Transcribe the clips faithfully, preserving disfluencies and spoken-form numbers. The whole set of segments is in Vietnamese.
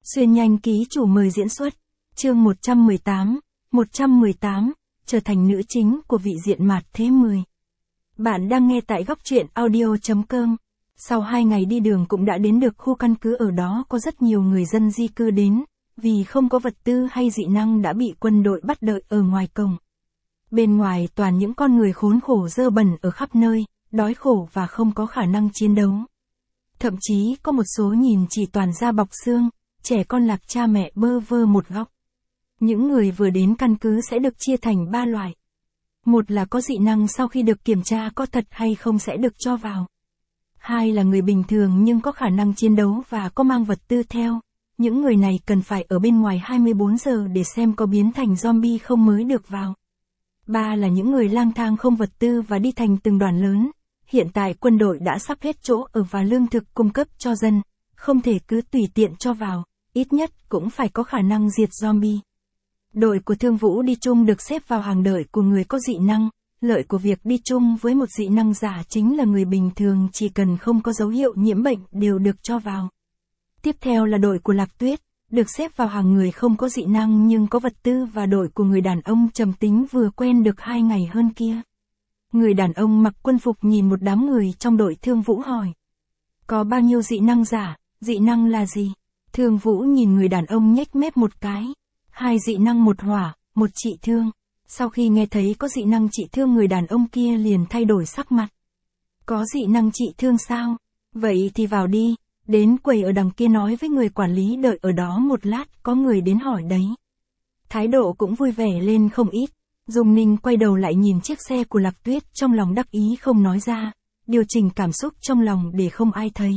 Xuyên nhanh ký chủ mời diễn xuất. Chương một trăm mười tám, một trăm mười tám, trở thành nữ chính của vị diện Mạt Thế mười. Bạn đang nghe tại góc truyện audio chấm com. Sau hai ngày đi đường cũng đã đến được khu căn cứ, ở đó có rất nhiều người dân di cư đến, vì không có vật tư hay dị năng đã bị quân đội bắt đợi ở ngoài cổng. Bên ngoài toàn những con người khốn khổ dơ bẩn ở khắp nơi, đói khổ và không có khả năng chiến đấu. Thậm chí có một số nhìn chỉ toàn da bọc xương, trẻ con lạc cha mẹ bơ vơ một góc. Những người vừa đến căn cứ sẽ được chia thành ba loại. Một là có dị năng, sau khi được kiểm tra có thật hay không sẽ được cho vào. Hai là người bình thường nhưng có khả năng chiến đấu và có mang vật tư theo. Những người này cần phải ở bên ngoài hai mươi bốn giờ để xem có biến thành zombie không mới được vào. Ba là những người lang thang không vật tư và đi thành từng đoàn lớn. Hiện tại quân đội đã sắp hết chỗ ở và lương thực cung cấp cho dân, không thể cứ tùy tiện cho vào, ít nhất cũng phải có khả năng diệt zombie. Đội của Thương Vũ đi chung được xếp vào hàng đợi của người có dị năng. Lợi của việc đi chung với một dị năng giả chính là người bình thường chỉ cần không có dấu hiệu nhiễm bệnh đều được cho vào. Tiếp theo là đội của Lạc Tuyết, được xếp vào hàng người không có dị năng nhưng có vật tư, và đội của người đàn ông trầm tính vừa quen được hai ngày hơn kia. Người đàn ông mặc quân phục nhìn một đám người trong đội Thương Vũ hỏi. Có bao nhiêu dị năng giả, dị năng là gì? Thương Vũ nhìn người đàn ông nhếch mép một cái. Hai dị năng, một hỏa, một trị thương. Sau khi nghe thấy có dị năng trị thương, người đàn ông kia liền thay đổi sắc mặt. Có dị năng trị thương sao? Vậy thì vào đi, đến quầy ở đằng kia nói với người quản lý đợi ở đó một lát, có người đến hỏi đấy. Thái độ cũng vui vẻ lên không ít. Dung Ninh quay đầu lại nhìn chiếc xe của Lạc Tuyết, trong lòng đắc ý không nói ra, điều chỉnh cảm xúc trong lòng để không ai thấy.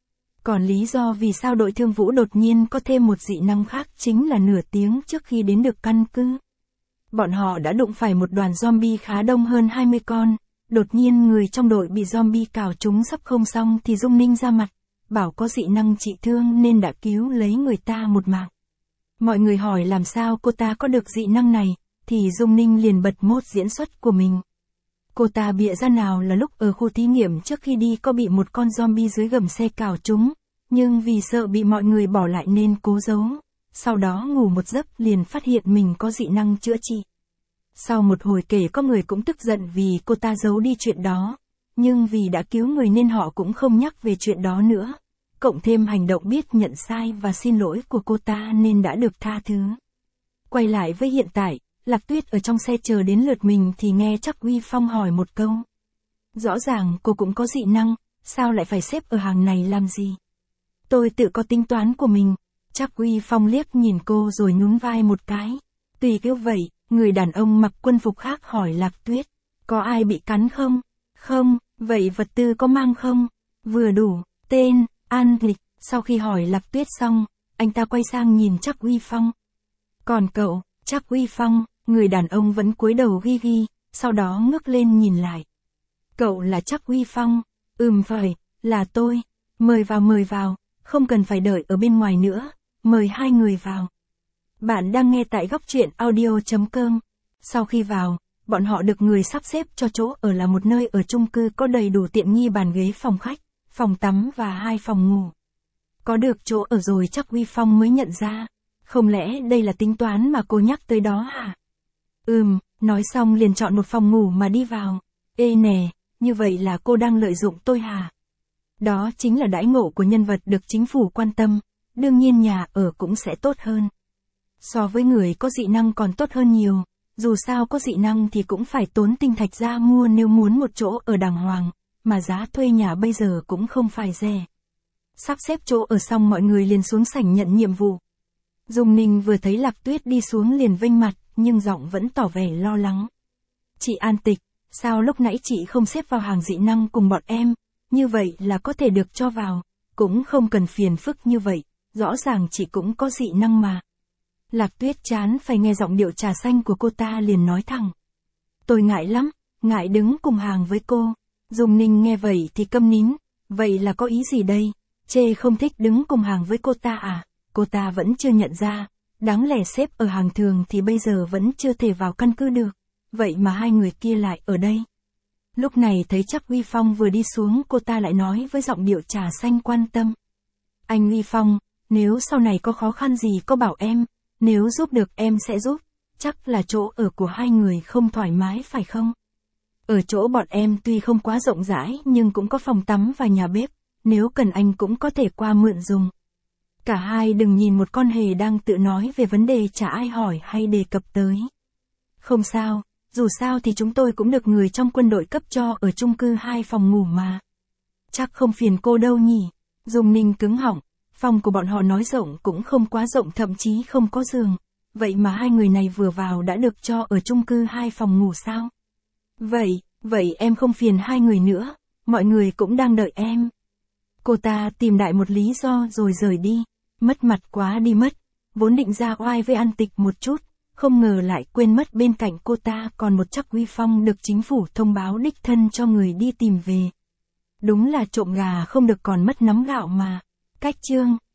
Còn lý do vì sao đội Thương Vũ đột nhiên có thêm một dị năng khác chính là nửa tiếng trước khi đến được căn cứ. Bọn họ đã đụng phải một đoàn zombie khá đông, hơn hai mươi con, đột nhiên người trong đội bị zombie cào trúng sắp không xong thì Dung Ninh ra mặt, bảo có dị năng trị thương nên đã cứu lấy người ta một mạng. Mọi người hỏi làm sao cô ta có được dị năng này, thì Dung Ninh liền bật mốt diễn xuất của mình. Cô ta bịa ra nào là lúc ở khu thí nghiệm trước khi đi có bị một con zombie dưới gầm xe cào trúng, nhưng vì sợ bị mọi người bỏ lại nên cố giấu. Sau đó ngủ một giấc liền phát hiện mình có dị năng chữa trị. Sau một hồi kể có người cũng tức giận vì cô ta giấu đi chuyện đó, nhưng vì đã cứu người nên họ cũng không nhắc về chuyện đó nữa. Cộng thêm hành động biết nhận sai và xin lỗi của cô ta nên đã được tha thứ. Quay lại với hiện tại, Lạc Tuyết ở trong xe chờ đến lượt mình thì nghe Trác Uy Phong hỏi một câu. Rõ ràng cô cũng có dị năng, sao lại phải xếp ở hàng này làm gì? Tôi tự có tính toán của mình. Trác Uy Phong liếc nhìn cô rồi nhún vai một cái. Tùy kiểu vậy, người đàn ông mặc quân phục khác hỏi Lạc Tuyết. Có ai bị cắn không? Không, vậy vật tư có mang không? Vừa đủ, tên, an lịch. Sau khi hỏi Lạc Tuyết xong, anh ta quay sang nhìn Trác Uy Phong. Còn cậu, Trác Uy Phong, người đàn ông vẫn cúi đầu ghi ghi, sau đó ngước lên nhìn lại. Cậu là Trác Uy Phong? Ừm phải, là tôi. Mời vào mời vào, không cần phải đợi ở bên ngoài nữa, mời hai người vào. Bạn đang nghe tại góc truyện audio chấm com. Sau khi vào, bọn họ được người sắp xếp cho chỗ ở là một nơi ở chung cư có đầy đủ tiện nghi, bàn ghế, phòng khách, phòng tắm và hai phòng ngủ. Có được chỗ ở rồi Trác Uy Phong mới nhận ra. Không lẽ đây là tính toán mà cô nhắc tới đó hả? Ừm, nói xong liền chọn một phòng ngủ mà đi vào. Ê nè, như vậy là cô đang lợi dụng tôi hả? Đó chính là đãi ngộ của nhân vật được chính phủ quan tâm, đương nhiên nhà ở cũng sẽ tốt hơn. So với người có dị năng còn tốt hơn nhiều, dù sao có dị năng thì cũng phải tốn tinh thạch ra mua nếu muốn một chỗ ở đàng hoàng, mà giá thuê nhà bây giờ cũng không phải rẻ. Sắp xếp chỗ ở xong mọi người liền xuống sảnh nhận nhiệm vụ. Dung Ninh vừa thấy Lạc Tuyết đi xuống liền vênh mặt, nhưng giọng vẫn tỏ vẻ lo lắng. Chị An Tịch, sao lúc nãy chị không xếp vào hàng dị năng cùng bọn em, như vậy là có thể được cho vào, cũng không cần phiền phức như vậy, rõ ràng chị cũng có dị năng mà. Lạc Tuyết chán phải nghe giọng điệu trà xanh của cô ta liền nói thẳng. Tôi ngại lắm, ngại đứng cùng hàng với cô. Dung Ninh nghe vậy thì câm nín, vậy là có ý gì đây, chê không thích đứng cùng hàng với cô ta à? Cô ta vẫn chưa nhận ra, đáng lẽ xếp ở hàng thường thì bây giờ vẫn chưa thể vào căn cứ được, vậy mà hai người kia lại ở đây. Lúc này thấy Trác Uy Phong vừa đi xuống, cô ta lại nói với giọng điệu trà xanh quan tâm. Anh Uy Phong, Nếu sau này có khó khăn gì có bảo em, nếu giúp được em sẽ giúp, chắc là chỗ ở của hai người không thoải mái phải không? Ở chỗ bọn em tuy không quá rộng rãi nhưng cũng có phòng tắm và nhà bếp, nếu cần anh cũng có thể qua mượn dùng. Cả hai đừng nhìn một con hề đang tự nói về vấn đề chả ai hỏi hay đề cập tới. Không sao, dù sao thì chúng tôi cũng được người trong quân đội cấp cho ở chung cư hai phòng ngủ mà. Chắc không phiền cô đâu nhỉ? Dung Ninh cứng họng, phòng của bọn họ nói rộng cũng không quá rộng, thậm chí không có giường. Vậy mà hai người này vừa vào đã được cho ở chung cư hai phòng ngủ sao? Vậy, vậy em không phiền hai người nữa, mọi người cũng đang đợi em. Cô ta tìm đại một lý do rồi rời đi, mất mặt quá đi mất, vốn định ra oai với An Tịch một chút, không ngờ lại quên mất bên cạnh cô ta còn một chắc uy phong được chính phủ thông báo đích thân cho người đi tìm về. Đúng là trộm gà không được còn mất nắm gạo mà. Cách chương